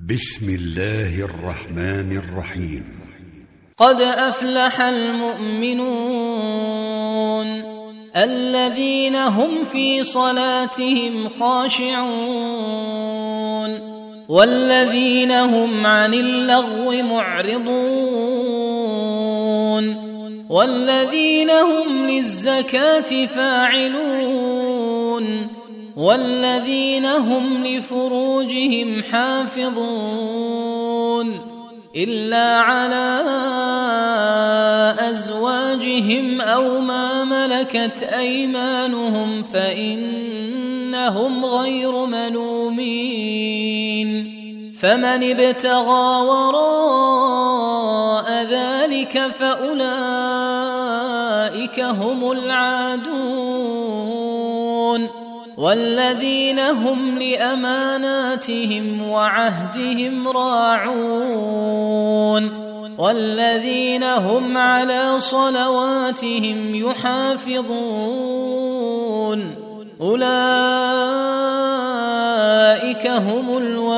بسم الله الرحمن الرحيم. قد أفلح المؤمنون الذين هم في صلاتهم خاشعون والذين هم عن اللغو معرضون والذين هم للزكاة فاعلون والذين هم لفروجهم حافظون إلا على أزواجهم أو ما ملكت أيمانهم فإنهم غير ملومين فمن ابتغى وراء ذلك فأولئك هم العادون والذين هم لأماناتهم وعهدهم راعون والذين هم على صلواتهم يحافظون أولئك هم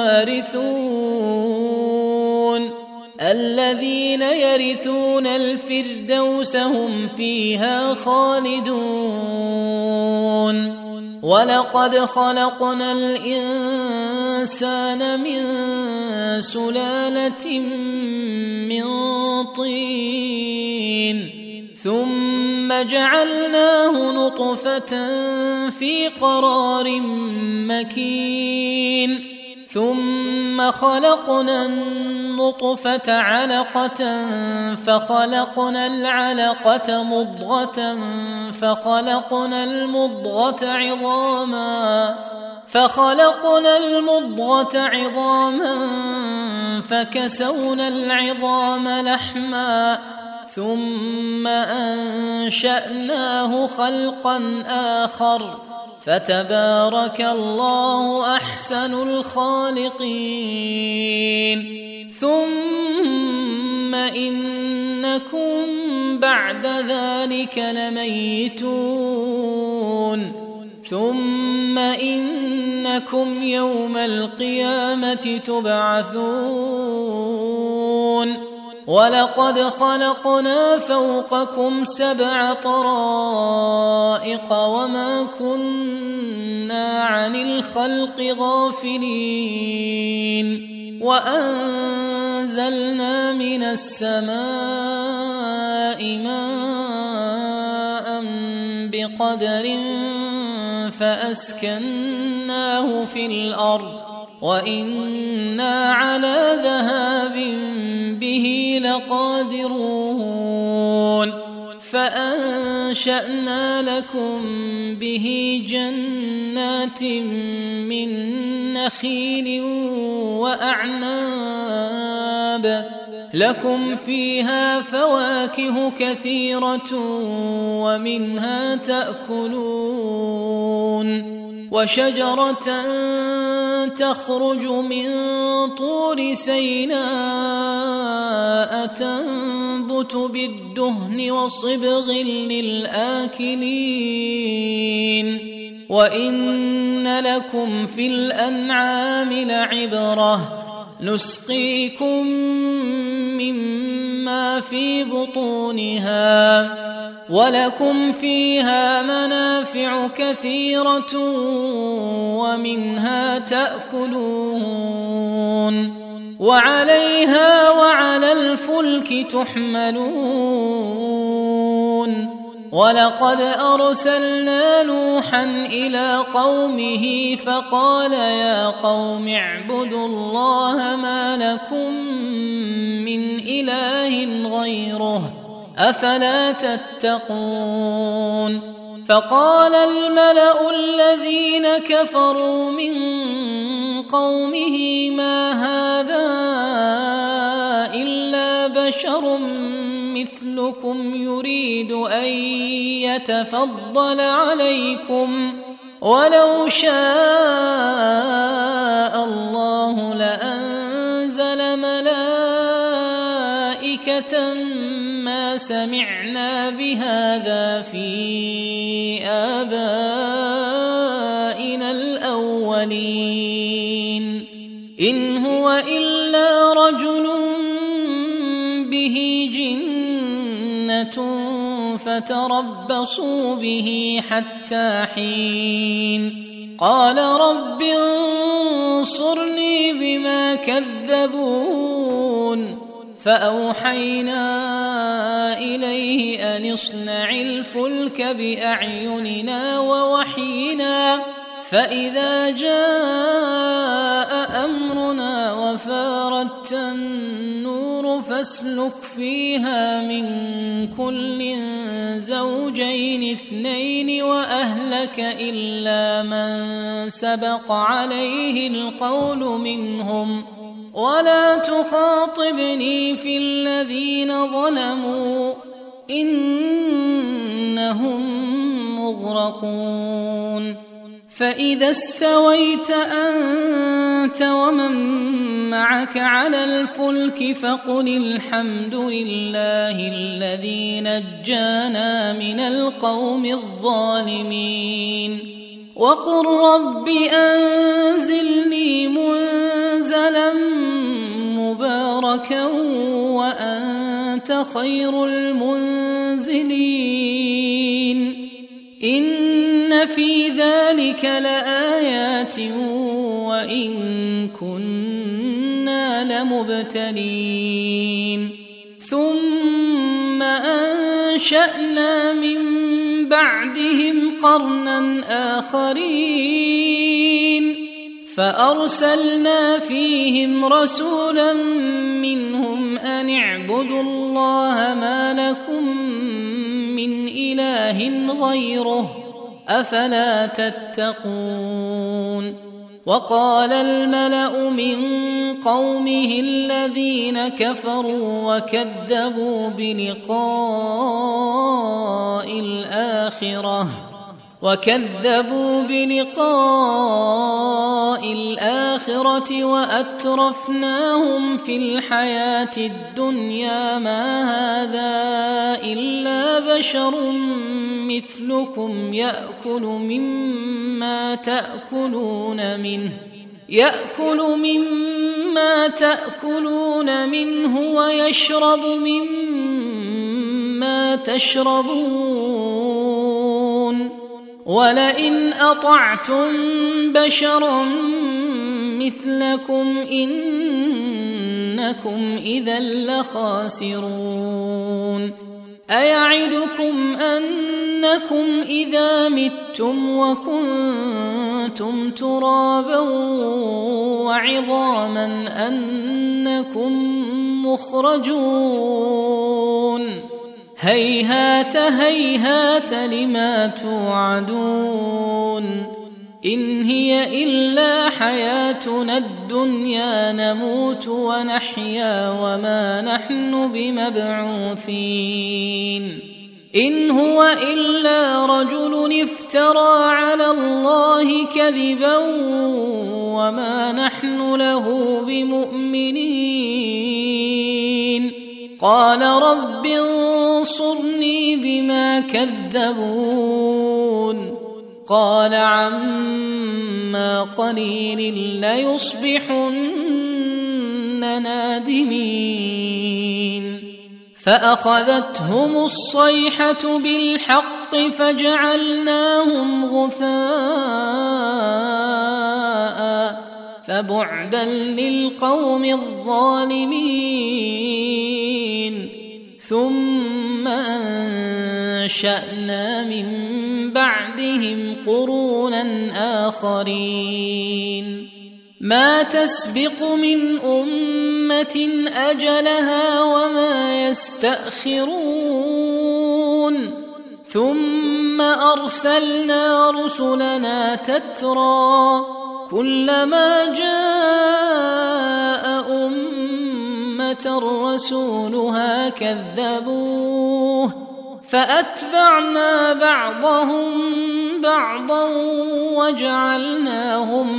الوارثون الذين يرثون الفردوس هم فيها خالدون ولقد خلقنا الإنسان من سلالة من طين ثم جعلناه نطفة في قرار مكين ثم خلقنا النطفة علقة فخلقنا العلقة مضغة فخلقنا المضغة عظاما فكسونا العظام لحما ثم أنشأناه خلقا آخر فتبارك الله أحسن الخالقين ثم إنكم بعد ذلك لميتون ثم إنكم يوم القيامة تبعثون ولقد خلقنا فوقكم 7 طرائق وما كنا عن الخلق غافلين وأنزلنا من السماء ماء بقدر فأسكناه في الأرض وإنا على ذهاب به لقادرون فأنشأنا لكم به جنات من نخيل وأعناب لكم فيها فواكه كثيرة ومنها تأكلون وشجرة تخرج من طور سيناء تنبت بالدهن وصبغ للآكلين وإن لكم في الأنعام لعبرة نسقيكم مما في بطونها ولكم فيها منافع كثيرة ومنها تأكلون وعليها وعلى الفلك تحملون ولقد أرسلنا نوحا إلى قومه فقال يا قوم اعبدوا الله ما لكم من إله غيره أفلا تتقون فقال الملأ الذين كفروا من قومه ما هذا إلا بشر مثلكم يريد أن يتفضل عليكم ولو شاء الله لأنزل ملائكة ما سمعنا بهذا في آبائنا الأولين إن هو إلا رجل به جنة فتربصوا به حتى حين قال رب انصرني بما كذبون فأوحينا إليه أن اصنع الفلك بأعيننا ووحينا فإذا جاء أمرنا وفارت النور فاسلك فيها من كل زوجين اثنين وأهلك إلا من سبق عليه القول منهم ولا تخاطبني في الذين ظلموا إنهم مغرقون فإذا استويت أنت ومن معك على الفلك فقل الحمد لله الذي نجانا من القوم الظالمين وقل رب أنزلني منزلا مباركا وأنت خير المنزلين إن في ذلك لآيات وإن كنا لمبتلين ثم أنشأنا من بعدهم قرنا آخرين فأرسلنا فيهم رسولا منهم أن اعبدوا الله ما لكم من إله غيره أفلا تتقون وقال الملأ من قومه الذين كفروا وكذبوا بلقاء الآخرة وأترفناهم في الحياة الدنيا ما هذا إلا بشر مثلكم يأكل مما تأكلون منه ويشرب مما تشربون ولئن أطعتم بشرا مثلكم إنكم إذا لخاسرون أيعدكم أنكم إذا متم وكنتم ترابا وعظاما أنكم مخرجون هيهات هيهات لما توعدون إن هي إلا حياتنا الدنيا نموت ونحيا وما نحن بمبعوثين إن هو إلا رجل افترى على الله كذبا وما نحن له بمؤمنين قال رب انصرني بما كذبون قال عما قليل ليصبحن نادمين فأخذتهم الصيحة بالحق فجعلناهم غثاء فبعدا للقوم الظالمين ثم أنشأنا من بعدهم قرونا آخرين ما تسبق من أمة أجلها وما يستأخرون ثم أرسلنا رسلنا تترى كلما جاء أمة رسولها كذبوه فأتبعنا بعضهم بعضا وجعلناهم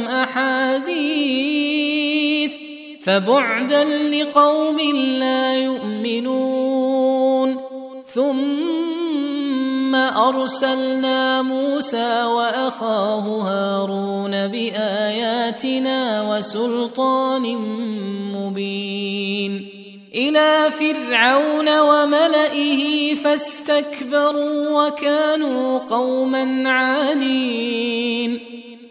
أحاديث فبعدا لقوم لا يؤمنون ثم أرسلنا موسى وأخاه هارون بآياتنا وسلطان مبين إلى فرعون وملئه فاستكبروا وكانوا قوما عالين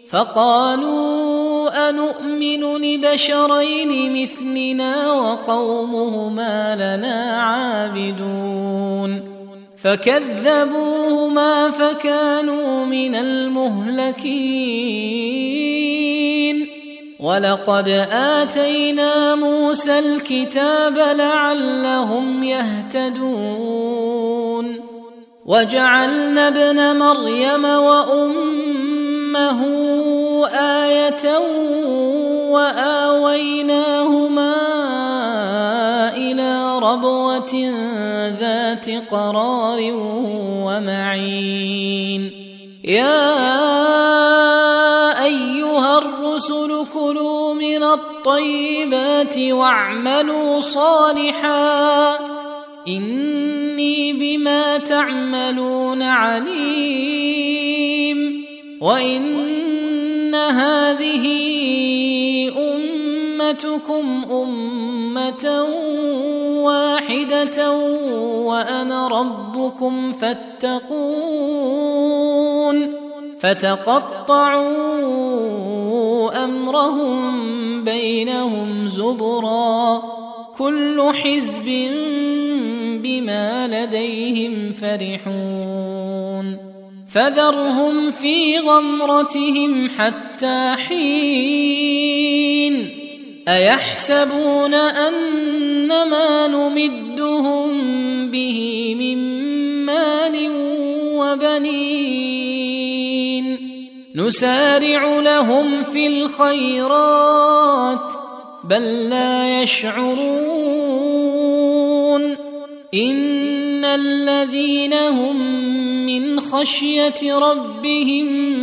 فقالوا أنؤمن لبشرين مثلنا وقومهما لنا عابدون فكذبوهما فكانوا من المهلكين ولقد آتينا موسى الكتاب لعلهم يهتدون وجعلنا ابن مريم وأمه آية وآويناهما إلى ربوة ذات قرار ومعين يا أيها الرسل كلوا من الطيبات واعملوا صالحا إني بما تعملون عليم وإن هذه أمتكم أمة واحدة وأنا ربكم فاتقون فتقطعوا أمرهم بينهم زبرا كل حزب بما لديهم فرحون فذرهم في غمرتهم حتى حين أيحسبون أنما نمدهم به من مال وبنين نسارع لهم في الخيرات بل لا يشعرون إن الذين هم من خشية ربهم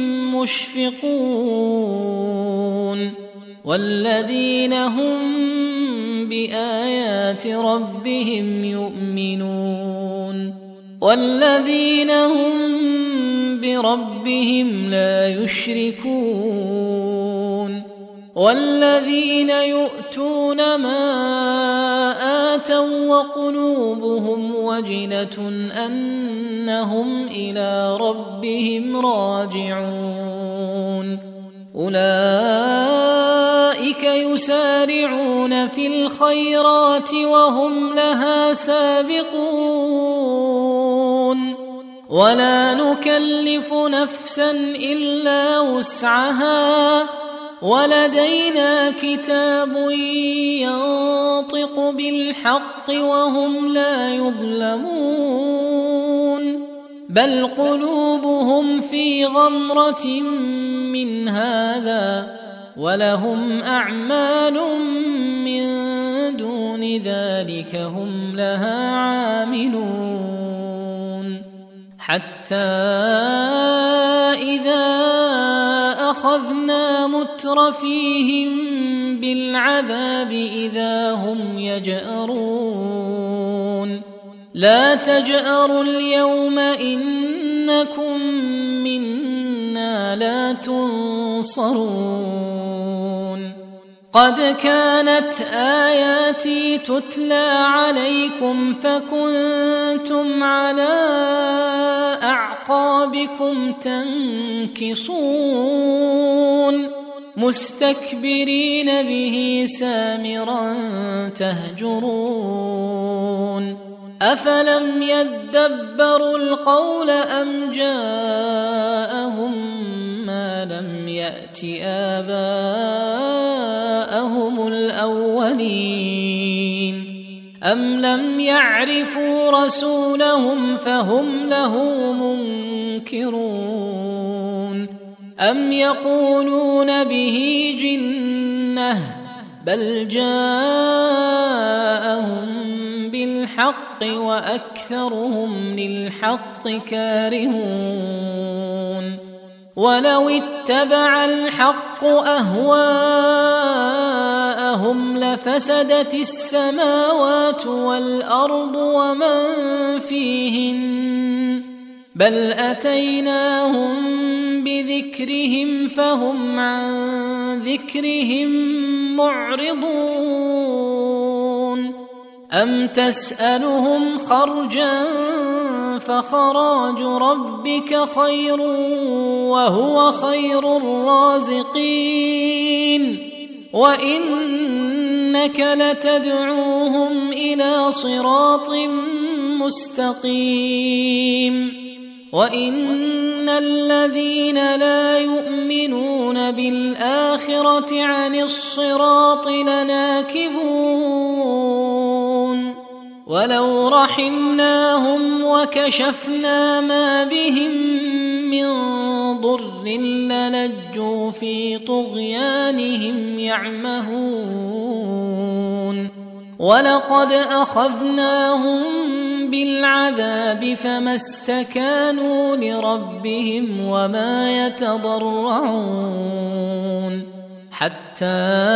مشفقون والذين هم بآيات ربهم يؤمنون والذين هم بربهم لا يشركون والذين يؤتون ما آتوا وقلوبهم وجلة أنهم إلى ربهم راجعون أولئك يسارعون في الخيرات وهم لها سابقون ولا نكلف نفسا إلا وسعها ولدينا كتاب ينطق بالحق وهم لا يظلمون بل قلوبهم في غمرة من هذا ولهم أعمال من دون ذلك هم لها عاملون حتى إذا أخذنا مترفيهم بالعذاب إذا هم يجأرون لا تجأروا اليوم إنكم منا لا تنصرون قد كانت آياتي تتلى عليكم فكنتم على أعقابكم تنكصون مستكبرين به سامرا تهجرون أفلم يدبروا القول أم جاءهم ما لم يأت آباءهم الأولين أم لم يعرفوا رسولهم فهم له منكرون أم يقولون به جنة بل جاءهم بالحق وأكثرهم للحق كارهون ولو اتبع الحق أهواءهم لفسدت السماوات والأرض ومن فيهن بل أتيناهم بذكرهم فهم عن ذكرهم معرضون أم تسألهم خرجا فخراج ربك خير وهو خير الرازقين وإنك لتدعوهم إلى صراط مستقيم وإن الذين لا يؤمنون بالآخرة عن الصراط لناكبون ولو رحمناهم وكشفنا ما بهم من ضر لنجوا في طغيانهم يعمهون ولقد أخذناهم بالعذاب فما استكانوا لربهم وما يتضرعون حتى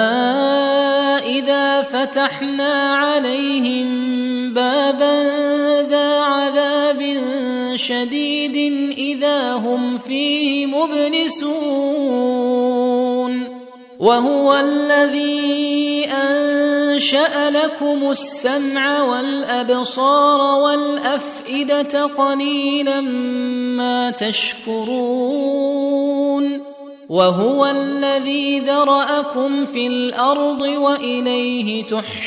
إذا فتحنا عليهم بابا ذا عذاب شديد إذا هم فيه مبلسون وهو الذي أنشأ لكم السمع والأبصار والأفئدة قليلا ما تشكرون وهو الذي ذرأكم في الأرض وإليه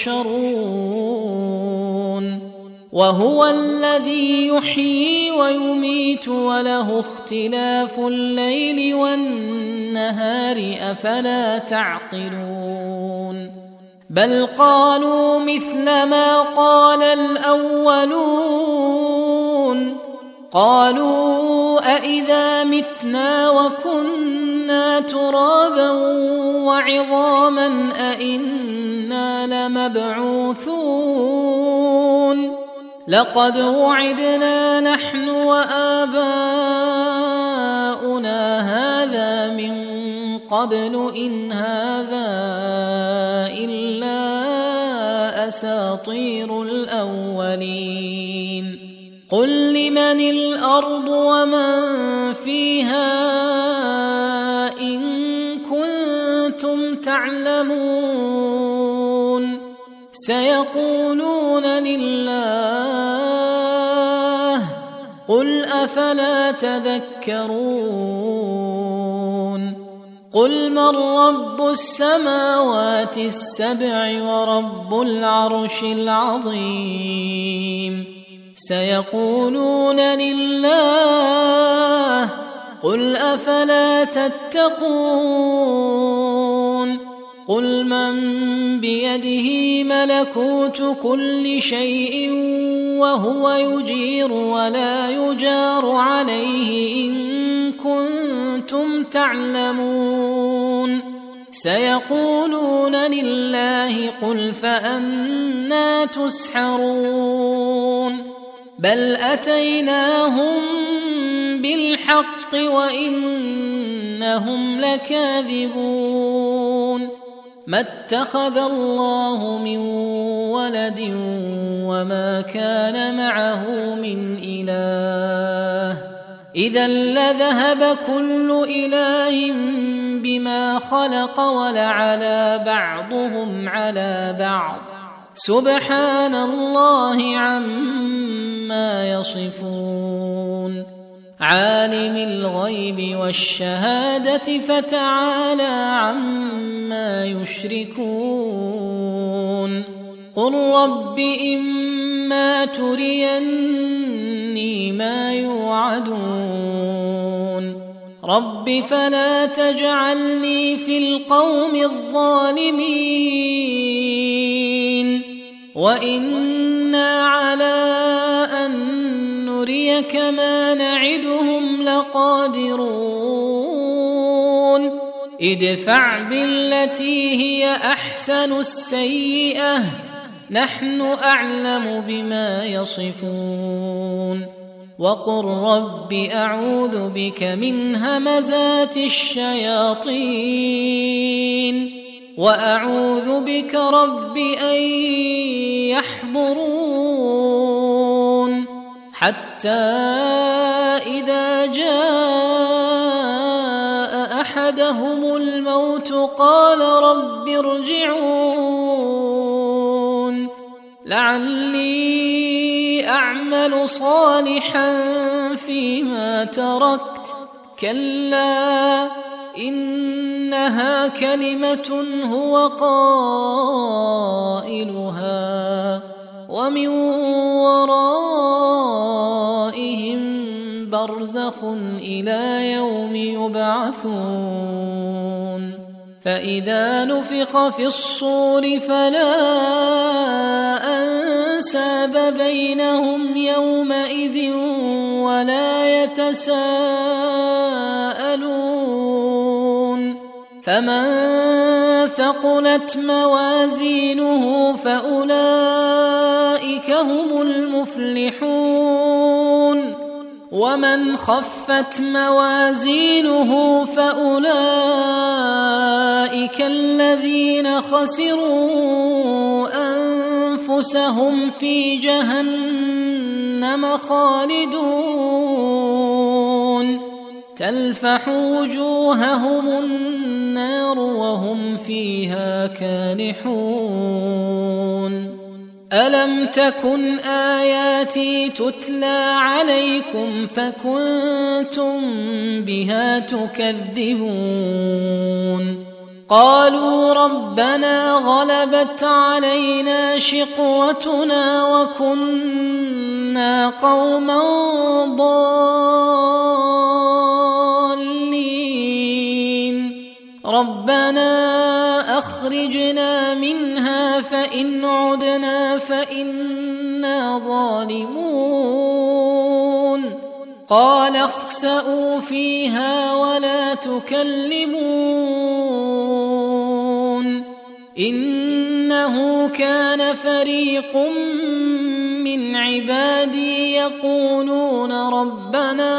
تحشرون وهو الذي يحيي ويميت وله اختلاف الليل والنهار أفلا تعقلون بل قالوا مثل ما قال الأولون قالوا أإذا متنا وكنا ترابا وعظاما أإنا لمبعوثون لقد وعدنا نحن وآباؤنا هذا من قبل إن هذا إلا أساطير الأولين قل لمن الأرض ومن فيها إن كنتم تعلمون سيقولون لله قل أفلا تذكرون قل من رب السماوات السبع ورب العرش العظيم سيقولون لله قل أفلا تتقون قل من بيده ملكوت كل شيء وهو يجير ولا يجار عليه إن كنتم تعلمون سيقولون لله قل فأنى تسحرون بل أتيناهم بالحق وإنهم لكاذبون ما اتخذ الله من ولد وما كان معه من إله إذا لذهب كل إله بما خلق ولعلى بعضهم على بعض سبحان الله عما يصفون عالم الغيب والشهادة فتعالى عما يشركون قل رب إما تريني ما يوعدون رب فلا تجعلني في القوم الظالمين وإنا على أن نريك ما نعدهم لقادرون ادفع بالتي هي أحسن السيئة نحن أعلم بما يصفون وقل رب أعوذ بك من همزات الشياطين وأعوذ بك رب أن يحضرون حتى إذا جاء أحدهم الموت قال رب ارجعون لعلي أعمل صالحا فيما تركت كلا إنها كلمة هو قائلها ومن ورائهم برزخ إلى يوم يبعثون فإذا نفخ في الصور فلا أنساب بينهم يومئذ ولا يتساءلون فمن ثقلت موازينه فأولئك هم المفلحون ومن خفت موازينه فأولئك الذين خسروا أنفسهم في جهنم خالدون تلفح وجوههم النار وهم فيها كالحون ألم تكن آياتي تتلى عليكم فكنتم بها تكذبون قالوا ربنا غلبت علينا شقوتنا وكنا قوما ضالين ربنا أخرجنا منها فإن عدنا فإنا ظالمون قال اخسئوا فيها ولا تكلمون إنه كان فريق من عبادي يقولون ربنا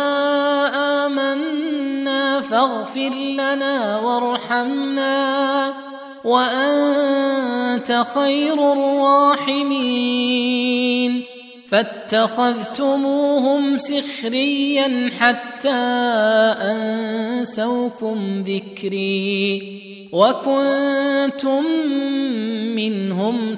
آمنا فاغفر لنا وارحمنا وأنت خير الراحمين فاتخذتموهم سخريا حتى أنسوكم ذكري وكنتم منهم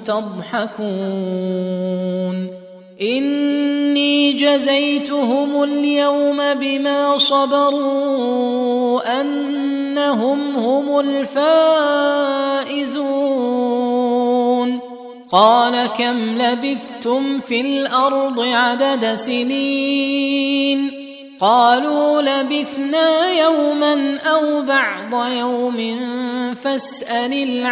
تضحكون إني جزيتهم اليوم بما صبروا أنهم هم الفائزون قال كم لبثتم في الأرض عدد سنين قالوا لبثنا يوما أو بعض يوم فاسأل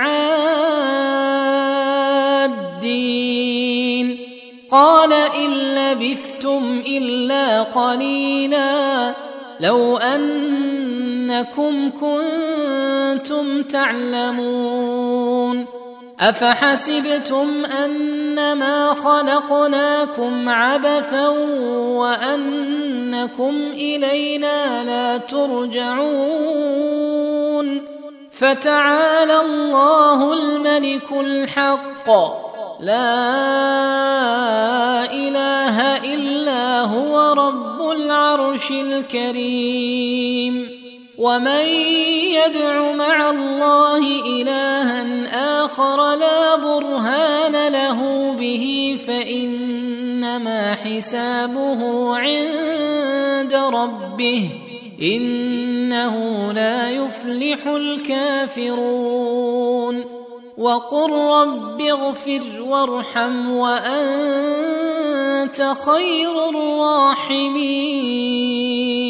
العادين قال إن لبثتم إلا قليلا لو أنكم كنتم تعلمون أفحسبتم أنما خلقناكم عبثا وأنكم إلينا لا ترجعون فتعالى الله الملك الحق لا إله إلا هو رب العرش الكريم ومن يدع مع الله إلها آخر لا برهان له به فإنما حسابه عند ربه إنه لا يفلح الكافرون وقل رب اغفر وارحم وأنت خير الراحمين